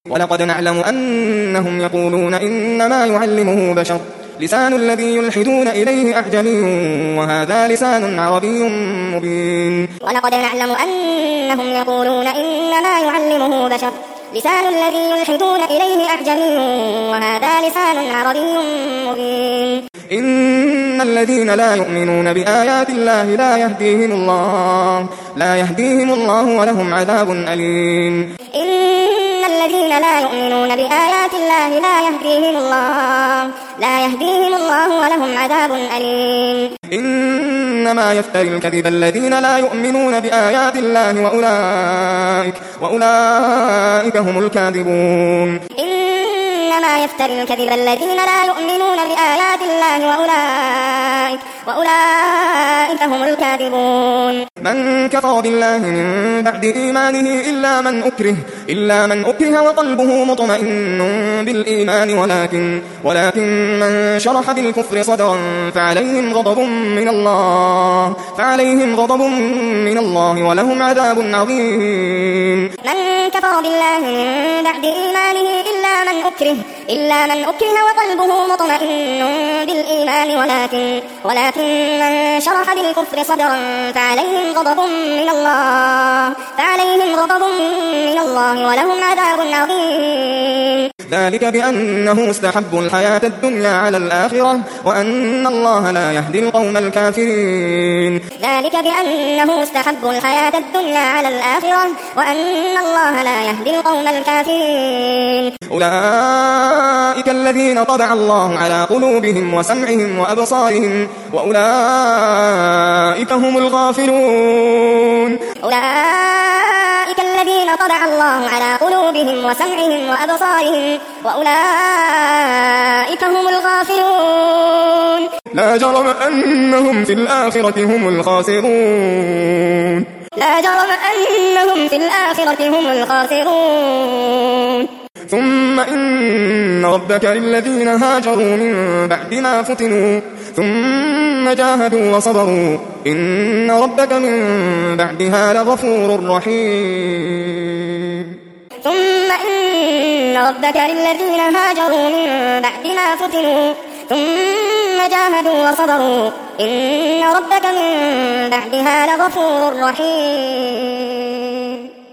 ولقد نعلم أنهم يقولون إنما يعلمه بشر لسان الذي يلحدون إليه أعجمي وهذا لسان عربي مبين. ولقد نعلم أنهم يقولون إنما يعلمه بشر لسان الذي يلحدون إليه أعجمي وهذا لسان عربي مبين. إن الذين لا يؤمنون بآيات الله لا يهديهم الله ولهم عذاب أليم. إن الذين لا يؤمنون بآيات الله لا يهديهم الله ولهم عذاب أليم. إنما يفتري الكذب الذين لا يؤمنون بآيات الله وأولئك هم الكاذبون. إنما يفتري الكذب الذين لا يؤمنون بآيات الله وأولئك هم الكاذبون. من كفر بالله من بعد إيمانه إلا من أكره وقلبه مطمئن بالإيمان ولكن من شرح بالكفر صدرا فعليهم غضب من الله ولهم عذاب عظيم. من كفر بالله من بعد إيمانه إلا من أكره وقلبه مطمئن بالإيمان ولكن من شرح بالكفر صدرا فعليهم غضب من الله ولهم عذاب عظيم. ذلك بأنه استحبوا الحياة الدنيا على الآخرة وأن الله لا يهدي القوم الكافرين. ذلك بأنه استحبوا الحياة الدنيا على الآخرة وأن الله لا يهدي القوم الكافرين. أولئك الذين طبع الله على قلوبهم وسمعهم وأبصارهم وأولئك هم الغافلون. أولئك الذين طبع الله على قلوبهم وسمعهم وأبصارهم وأولئك هم الغافلون. لا جرم أنهم في الآخرة هم الخاسرون. ثم إن ربك للذين هاجروا من بعد ما فتنوا ثم جاهدوا وصبروا إن ربك من بعدها لغفور رحيم. ثم إن ربك للذين هاجروا من بعد ما فتنوا ثم جاهدوا وصبروا إن ربك من بعدها لغفور رحيم.